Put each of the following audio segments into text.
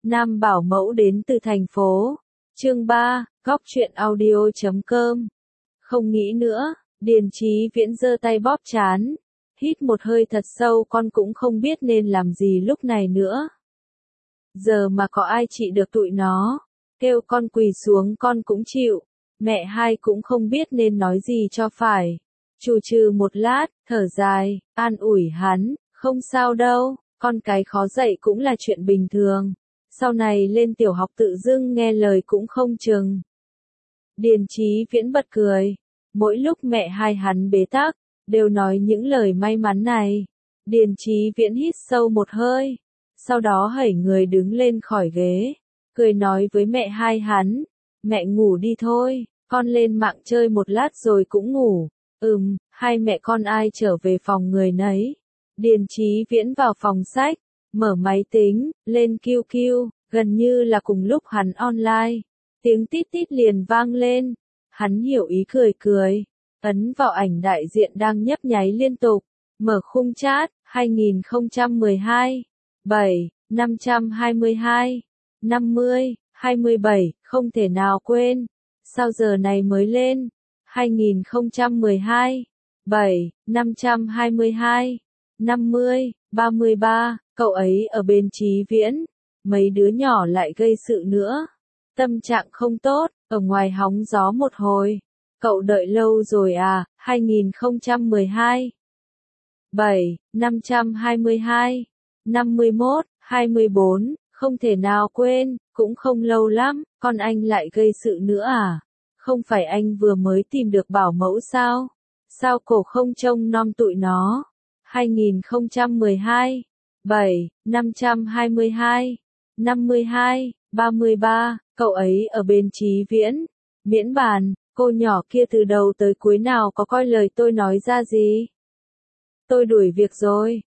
Nam bảo mẫu đến từ thành phố. Chương 3, góc truyện audio.com. Không nghĩ nữa, Điền Chí Viễn giơ tay bóp trán. Hít một hơi thật sâu, con cũng không biết nên làm gì lúc này nữa. Giờ mà có ai trị được tụi nó, kêu con quỳ xuống con cũng chịu. Mẹ hai cũng không biết nên nói gì cho phải. Trù trừ một lát, thở dài, an ủi hắn, không sao đâu, con cái khó dạy cũng là chuyện bình thường. Sau này lên tiểu học tự dưng nghe lời cũng không chừng. Điền Chí Viễn bật cười. Mỗi lúc mẹ hai hắn bế tắc, đều nói những lời may mắn này. Điền Chí Viễn hít sâu một hơi. Sau đó hẩy người đứng lên khỏi ghế. Cười nói với mẹ hai hắn. Mẹ ngủ đi thôi, con lên mạng chơi một lát rồi cũng ngủ. Hai mẹ con ai trở về phòng người nấy. Điền Chí Viễn vào phòng sách, mở máy tính, lên QQ, gần như là cùng lúc hắn online. Tiếng tít tít liền vang lên. Hắn hiểu ý cười cười, ấn vào ảnh đại diện đang nhấp nháy liên tục, mở khung chat, 2012, 7, 522, 50, 27, không thể nào quên. Sao giờ này mới lên? 2012, 7, 522, 50, 33, cậu ấy ở bên Chí Viễn. Mấy đứa nhỏ lại gây sự nữa. Tâm trạng không tốt, ở ngoài hóng gió một hồi. Cậu đợi lâu rồi à? 2012, 7, 522, 51, 24, không thể nào quên, cũng không lâu lắm, con anh lại gây sự nữa à? Không phải anh vừa mới tìm được bảo mẫu sao? Sao cổ không trông nom tụi nó? 2012, 7, 522, 52, 33, cậu ấy ở bên Chí Viễn. Miễn bàn, cô nhỏ kia từ đầu tới cuối nào có coi lời tôi nói ra gì? Tôi đuổi việc rồi.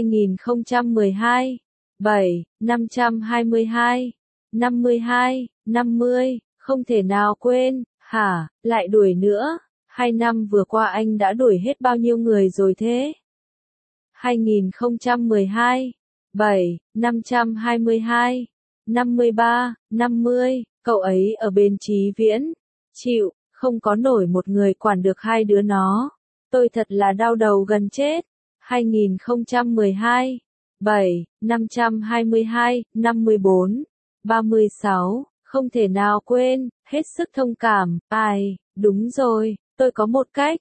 2012, 7, 522, 52, 50, không thể nào quên. Hả, lại đuổi nữa? 2 năm vừa qua anh đã đuổi hết bao nhiêu người rồi thế? 2012, 7, 522, 53, 50, cậu ấy ở bên Chí Viễn. Chịu, không có nổi một người quản được hai đứa nó. Tôi thật là đau đầu gần chết. 2012, 7, 522, 54, 36, không thể nào quên, hết sức thông cảm. Ai, đúng rồi, tôi có một cách.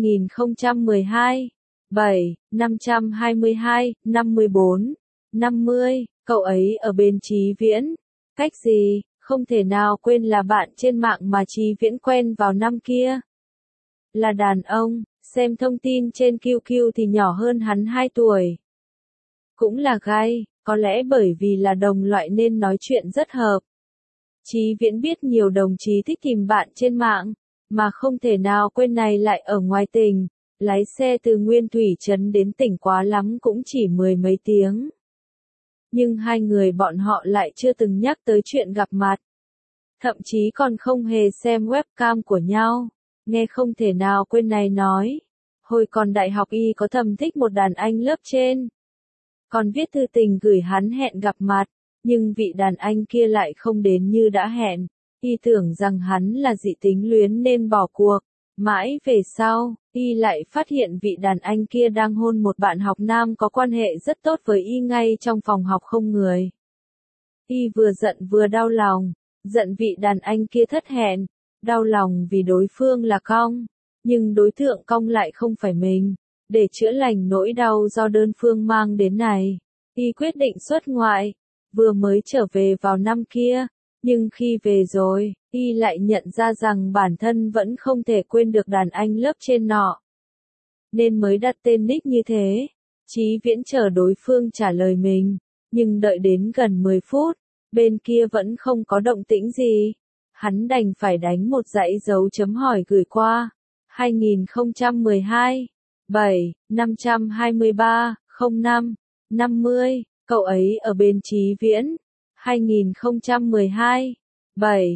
2012, 7, 522, 54, 50, cậu ấy ở bên Chí Viễn. Cách gì? Không thể nào quên là bạn trên mạng mà Chí Viễn quen vào năm kia. Là đàn ông, xem thông tin trên QQ thì nhỏ hơn hắn 2 tuổi. Cũng là gay, có lẽ bởi vì là đồng loại nên nói chuyện rất hợp. Chí Viễn biết nhiều đồng chí thích tìm bạn trên mạng, mà không thể nào quên này lại ở ngoài tỉnh. Lái xe từ Nguyên Thủy Trấn đến tỉnh quá lắm cũng chỉ 10 mấy tiếng. Nhưng hai người bọn họ lại chưa từng nhắc tới chuyện gặp mặt. Thậm chí còn không hề xem webcam của nhau. Nghe không thể nào quên này nói. Hồi còn đại học y có thầm thích một đàn anh lớp trên. Còn viết thư tình gửi hắn hẹn gặp mặt. Nhưng vị đàn anh kia lại không đến như đã hẹn. Y tưởng rằng hắn là dị tính luyến nên bỏ cuộc. Mãi về sau, y lại phát hiện vị đàn anh kia đang hôn một bạn học nam có quan hệ rất tốt với y ngay trong phòng học không người. Y vừa giận vừa đau lòng, giận vị đàn anh kia thất hẹn, đau lòng vì đối phương là cong, nhưng đối tượng cong lại không phải mình. Để chữa lành nỗi đau do đơn phương mang đến này, y quyết định xuất ngoại, vừa mới trở về vào năm kia. Nhưng khi về rồi, y lại nhận ra rằng bản thân vẫn không thể quên được đàn anh lớp trên nọ. Nên mới đặt tên nick như thế. Chí Viễn chờ đối phương trả lời mình, nhưng đợi đến gần 10 phút, bên kia vẫn không có động tĩnh gì. Hắn đành phải đánh một dãy dấu chấm hỏi gửi qua. 2012, 7, 523, 05, 50, cậu ấy ở bên Chí Viễn. 2012, 7,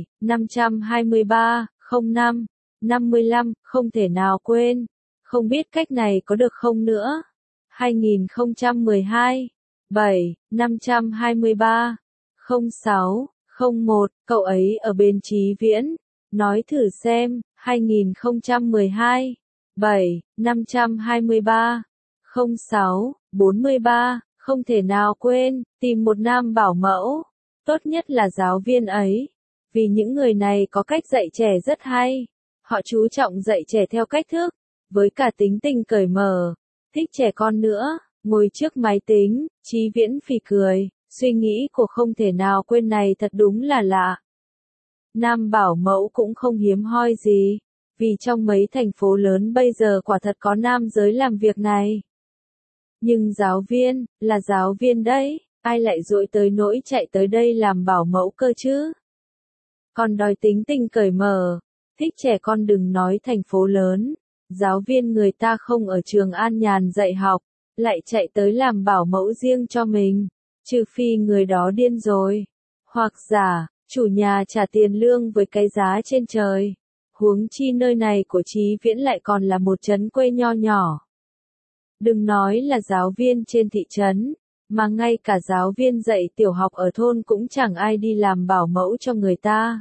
523, 05, 55, không thể nào quên. Không biết cách này có được không nữa. 2012, 7, 523, 0601, cậu ấy ở bên Chí Viễn. Nói thử xem, 2012, 7, 523, 06, 43, không thể nào quên, tìm một nam bảo mẫu. Tốt nhất là giáo viên ấy. Vì những người này có cách dạy trẻ rất hay. Họ chú trọng dạy trẻ theo cách thức, với cả tính tình cởi mở, thích trẻ con nữa. Ngồi trước máy tính, Chí Viễn phì cười, suy nghĩ của không thể nào quên này thật đúng là lạ. Nam bảo mẫu cũng không hiếm hoi gì, vì trong mấy thành phố lớn bây giờ quả thật có nam giới làm việc này. Nhưng giáo viên, là giáo viên đấy, ai lại dỗi tới nỗi chạy tới đây làm bảo mẫu cơ chứ? Còn đòi tính tình cởi mở, thích trẻ con đừng nói thành phố lớn, giáo viên người ta không ở trường an nhàn dạy học, lại chạy tới làm bảo mẫu riêng cho mình, trừ phi người đó điên rồi. Hoặc giả, chủ nhà trả tiền lương với cái giá trên trời. Huống chi nơi này của Chí Viễn lại còn là một trấn quê nho nhỏ. Đừng nói là giáo viên trên thị trấn, mà ngay cả giáo viên dạy tiểu học ở thôn cũng chẳng ai đi làm bảo mẫu cho người ta.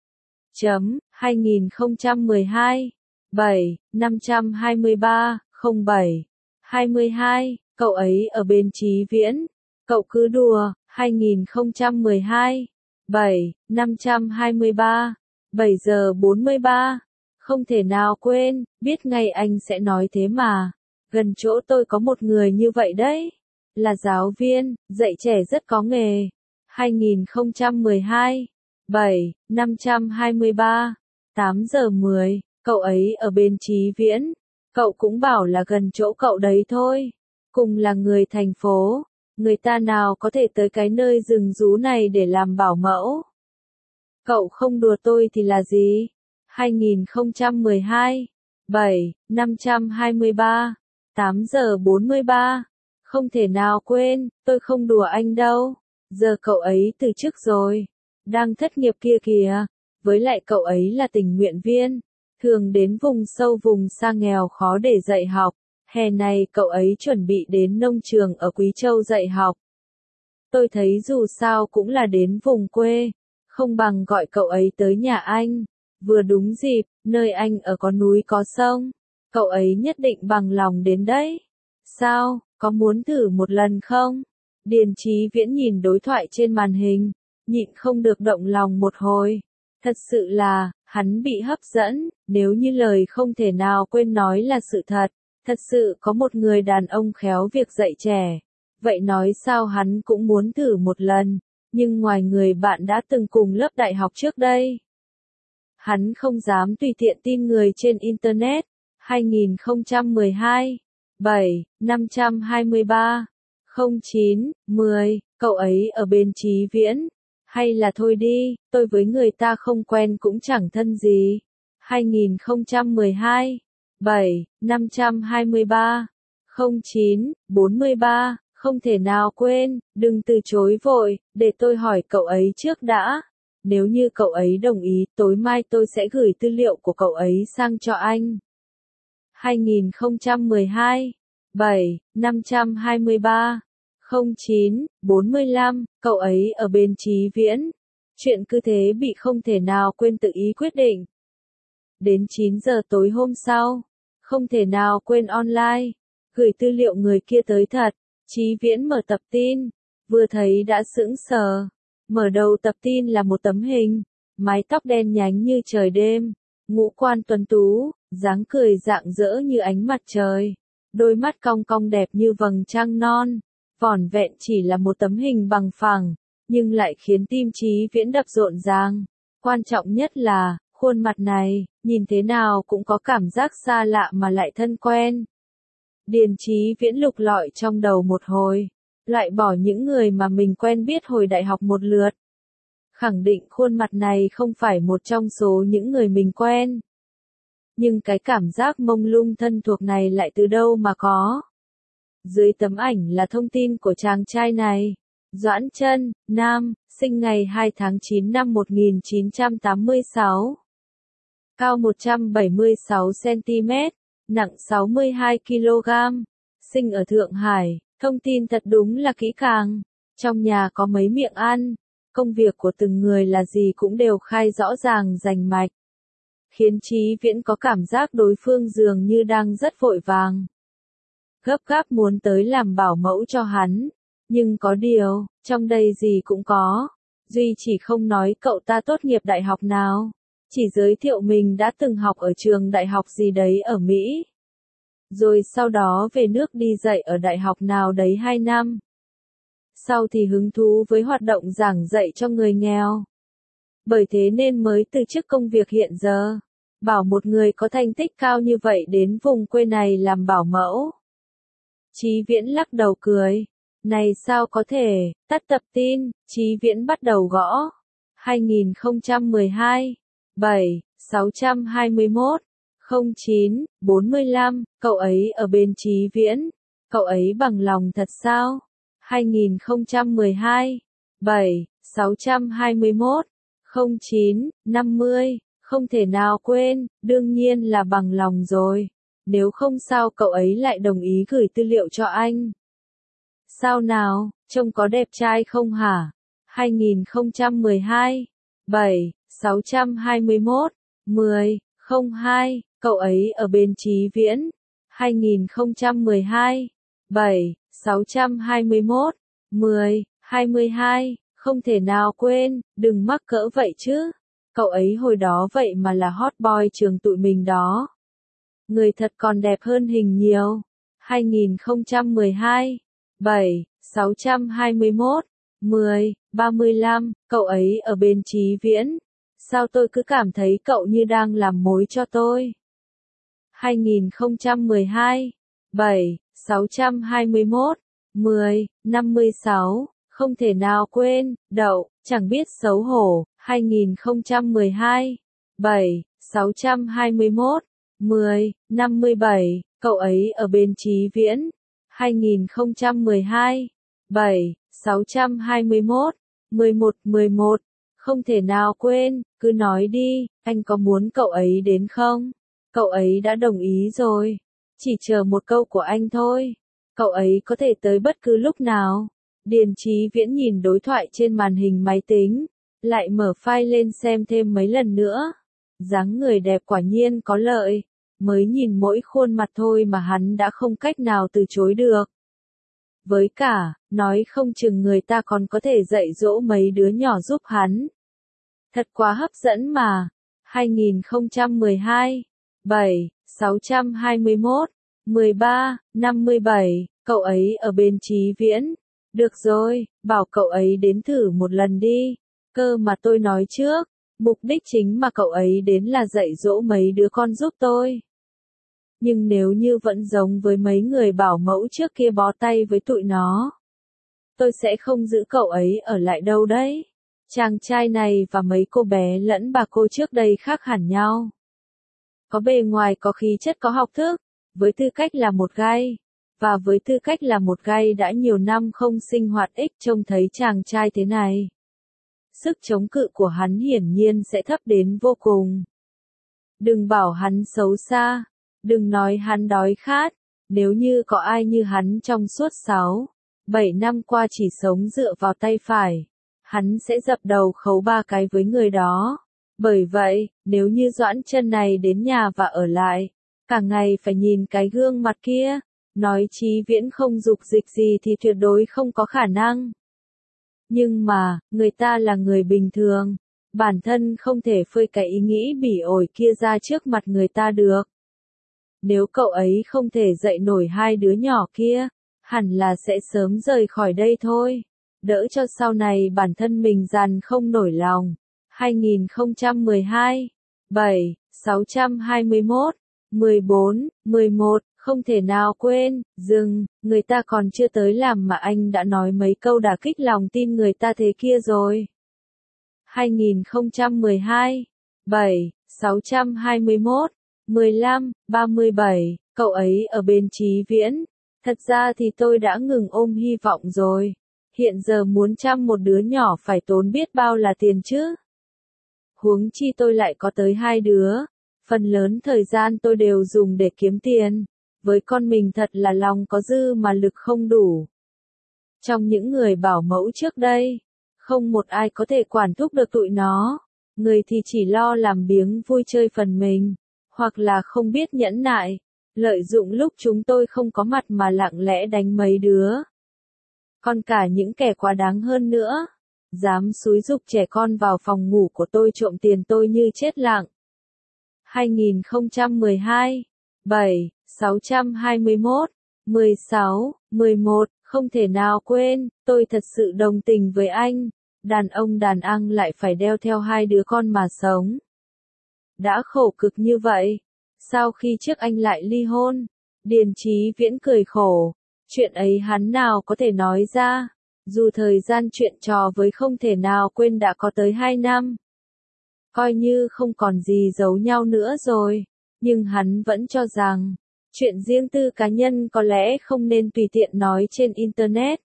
2012, 7, 523, 07, 22, cậu ấy ở bên Chí Viễn. Cậu cứ đùa, 2012, 7, 523, 7 giờ 43. Không thể nào quên, biết ngay anh sẽ nói thế mà. Gần chỗ tôi có một người như vậy đấy. Là giáo viên, dạy trẻ rất có nghề. 2012, 7, 523, 8 giờ 10, cậu ấy ở bên Chí Viễn. Cậu cũng bảo là gần chỗ cậu đấy thôi. Cùng là người thành phố, người ta nào có thể tới cái nơi rừng rú này để làm bảo mẫu. Cậu không đùa tôi thì là gì? 2012, 7, 523, 8 giờ 43. Không thể nào quên, tôi không đùa anh đâu. Giờ cậu ấy từ chức rồi. Đang thất nghiệp kia kìa. Với lại cậu ấy là tình nguyện viên. Thường đến vùng sâu vùng xa nghèo khó để dạy học. Hè này cậu ấy chuẩn bị đến nông trường ở Quý Châu dạy học. Tôi thấy dù sao cũng là đến vùng quê. Không bằng gọi cậu ấy tới nhà anh. Vừa đúng dịp, nơi anh ở có núi có sông. Cậu ấy nhất định bằng lòng đến đấy. Sao, có muốn thử một lần không? Điền Chí Viễn nhìn đối thoại trên màn hình, nhịn không được động lòng một hồi. Thật sự là, hắn bị hấp dẫn, nếu như lời không thể nào quên nói là sự thật. Thật sự có một người đàn ông khéo việc dạy trẻ. Vậy nói sao hắn cũng muốn thử một lần, nhưng ngoài người bạn đã từng cùng lớp đại học trước đây. Hắn không dám tùy tiện tin người trên Internet. 2012, 7, 523, 09, 10, cậu ấy ở bên Chí Viễn. Hay là thôi đi, tôi với người ta không quen cũng chẳng thân gì. 2012, 7, 523, 09, 43, không thể nào quên, đừng từ chối vội, để tôi hỏi cậu ấy trước đã. Nếu như cậu ấy đồng ý, tối mai tôi sẽ gửi tư liệu của cậu ấy sang cho anh. 2012, 7, 523, 09, 45, cậu ấy ở bên Chí Viễn. Chuyện cứ thế bị không thể nào quên tự ý quyết định. Đến 9 giờ tối hôm sau, không thể nào quên online, gửi tư liệu người kia tới thật. Chí Viễn mở tập tin, vừa thấy đã sững sờ. Mở đầu tập tin là một tấm hình, mái tóc đen nhánh như trời đêm, ngũ quan tuấn tú, dáng cười rạng rỡ như ánh mặt trời, đôi mắt cong cong đẹp như vầng trăng non. Vỏn vẹn chỉ là một tấm hình bằng phẳng, nhưng lại khiến tim Chí Viễn đập rộn ràng. Quan trọng nhất là, khuôn mặt này, nhìn thế nào cũng có cảm giác xa lạ mà lại thân quen. Điền Chí Viễn lục lọi trong đầu một hồi, loại bỏ những người mà mình quen biết hồi đại học một lượt. Khẳng định khuôn mặt này không phải một trong số những người mình quen. Nhưng cái cảm giác mông lung thân thuộc này lại từ đâu mà có? Dưới tấm ảnh là thông tin của chàng trai này. Doãn Trân, nam, sinh ngày 2 tháng 9 năm 1986. Cao 176 cm, nặng 62 kg. Sinh ở Thượng Hải, thông tin thật đúng là kỹ càng. Trong nhà có mấy miệng ăn. công việc của từng người là gì cũng đều khai rõ ràng rành mạch. Khiến Chí Viễn có cảm giác đối phương dường như đang rất vội vàng. Gấp gáp muốn tới làm bảo mẫu cho hắn. Nhưng có điều, trong đây gì cũng có. Duy chỉ không nói cậu ta tốt nghiệp đại học nào. Chỉ giới thiệu mình đã từng học ở trường đại học gì đấy ở Mỹ. Rồi sau đó về nước đi dạy ở đại học nào đấy 2 năm. Sau thì hứng thú với hoạt động giảng dạy cho người nghèo. Bởi thế nên mới từ chức công việc hiện giờ. Bảo một người có thành tích cao như vậy đến vùng quê này làm bảo mẫu. Chí Viễn lắc đầu cười. Này sao có thể, tắt tập tin, Chí Viễn bắt đầu gõ. 2012, 7, 621, 09, 45, cậu ấy ở bên Chí Viễn. Cậu ấy bằng lòng thật sao? 2012, 7, 621, 09, 50, không thể nào quên, đương nhiên là bằng lòng rồi. Nếu không sao cậu ấy lại đồng ý gửi tư liệu cho anh. Sao nào, trông có đẹp trai không hả? 2012, 7, 621, 10, 02, cậu ấy ở bên Chí Viễn. 2012, 7, 621, 10, 22, không thể nào quên, đừng mắc cỡ vậy chứ. Cậu ấy hồi đó vậy mà là hot boy trường tụi mình đó. Người thật còn đẹp hơn hình nhiều. 2012, 7, 621, 10, 35, cậu ấy ở bên Chí Viễn. Sao tôi cứ cảm thấy cậu như đang làm mối cho tôi. 2012, 7, 621, 10, 56, không thể nào quên, đậu, chẳng biết xấu hổ. 2012, 7, 621, 10, 57, cậu ấy ở bên Chí Viễn. 2012, 7, 621, 11, 11, không thể nào quên, cứ nói đi, anh có muốn cậu ấy đến không? Cậu ấy đã đồng ý rồi, chỉ chờ một câu của anh thôi. Cậu ấy có thể tới bất cứ lúc nào. Điền Chí Viễn nhìn đối thoại trên màn hình máy tính, lại mở file lên xem thêm mấy lần nữa. Dáng người đẹp quả nhiên có lợi, mới nhìn mỗi khuôn mặt thôi mà hắn đã không cách nào từ chối được. Với cả, nói không chừng người ta còn có thể dạy dỗ mấy đứa nhỏ giúp hắn. Thật quá hấp dẫn mà. 2012, 7, 621, 13, 57, cậu ấy ở bên Chí Viễn. Được rồi, bảo cậu ấy đến thử một lần đi. Cơ mà tôi nói trước, mục đích chính mà cậu ấy đến là dạy dỗ mấy đứa con giúp tôi. Nhưng nếu như vẫn giống với mấy người bảo mẫu trước kia bó tay với tụi nó, tôi sẽ không giữ cậu ấy ở lại đâu đấy. Chàng trai này và mấy cô bé lẫn bà cô trước đây khác hẳn nhau. Có bề ngoài có khí chất có học thức, với tư cách là một gay, và với tư cách là một gay đã nhiều năm không sinh hoạt ích trông thấy chàng trai thế này. Sức chống cự của hắn hiển nhiên sẽ thấp đến vô cùng. Đừng bảo hắn xấu xa, đừng nói hắn đói khát, nếu như có ai như hắn trong suốt 6, 7 năm qua chỉ sống dựa vào tay phải, hắn sẽ dập đầu khấu 3 cái với người đó. Bởi vậy, nếu như Doãn Chân này đến nhà và ở lại, cả ngày phải nhìn cái gương mặt kia, nói Chí Viễn không dục dịch gì thì tuyệt đối không có khả năng. Nhưng mà, người ta là người bình thường, bản thân không thể phơi cái ý nghĩ bỉ ổi kia ra trước mặt người ta được. Nếu cậu ấy không thể dạy nổi hai đứa nhỏ kia, hẳn là sẽ sớm rời khỏi đây thôi, đỡ cho sau này bản thân mình dằn không nổi lòng. 2012, 7, 621, 14, 11, không thể nào quên, dừng, người ta còn chưa tới làm mà anh đã nói mấy câu đả kích lòng tin người ta thế kia rồi. 2012, 7, 621, 15, 37, cậu ấy ở bên Chí Viễn. Thật ra thì tôi đã ngừng ôm hy vọng rồi. Hiện giờ muốn chăm một đứa nhỏ phải tốn biết bao là tiền chứ. Huống chi tôi lại có tới 2 đứa. Phần lớn thời gian tôi đều dùng để kiếm tiền. Với con mình thật là lòng có dư mà lực không đủ. Trong những người bảo mẫu trước đây, Không một ai có thể quản thúc được tụi nó. Người thì chỉ lo làm biếng vui chơi phần mình, hoặc là không biết nhẫn nại, lợi dụng lúc chúng tôi không có mặt mà lặng lẽ đánh mấy đứa. Còn cả những kẻ quá đáng hơn nữa, dám xúi giục trẻ con vào phòng ngủ của tôi trộm tiền tôi như chết lặng. 2012 7 621 16 11 Không thể nào quên, tôi thật sự đồng tình với anh. Đàn ông đàn anh lại phải đeo theo 2 đứa con mà sống. Đã khổ cực như vậy, sao khi trước anh lại ly hôn? Điền Chí Viễn cười khổ. Chuyện ấy hắn nào có thể nói ra, dù thời gian chuyện trò với không thể nào quên đã có tới 2 năm. Coi như không còn gì giấu nhau nữa rồi, nhưng hắn vẫn cho rằng, chuyện riêng tư cá nhân có lẽ không nên tùy tiện nói trên Internet.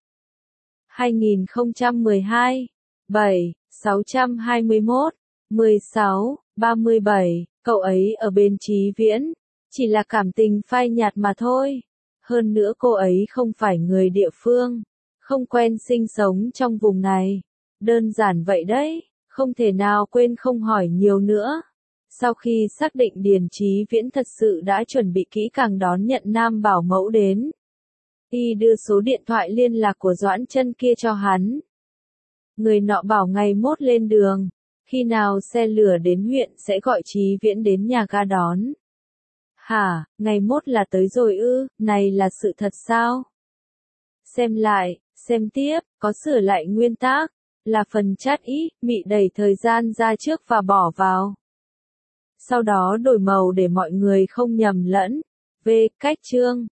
2012 7 621 16 37 Cậu ấy ở bên Chí Viễn, chỉ là cảm tình phai nhạt mà thôi. Hơn nữa cô ấy không phải người địa phương, không quen sinh sống trong vùng này. Đơn giản vậy đấy, không thể nào quên không hỏi nhiều nữa. Sau khi xác định Điền Chí Viễn thật sự đã chuẩn bị kỹ càng đón nhận nam bảo mẫu đến, y đưa số điện thoại liên lạc của Doãn Chân kia cho hắn. Người nọ bảo ngày mốt lên đường, khi nào xe lửa đến huyện sẽ gọi Chí Viễn đến nhà ga đón. Hả, ngày mốt là tới rồi ư, này là sự thật sao? Xem lại, xem tiếp, có sửa lại nguyên tác, là phần chat ý, mị đẩy thời gian ra trước và bỏ vào. Sau đó đổi màu để mọi người không nhầm lẫn. V. Cách chương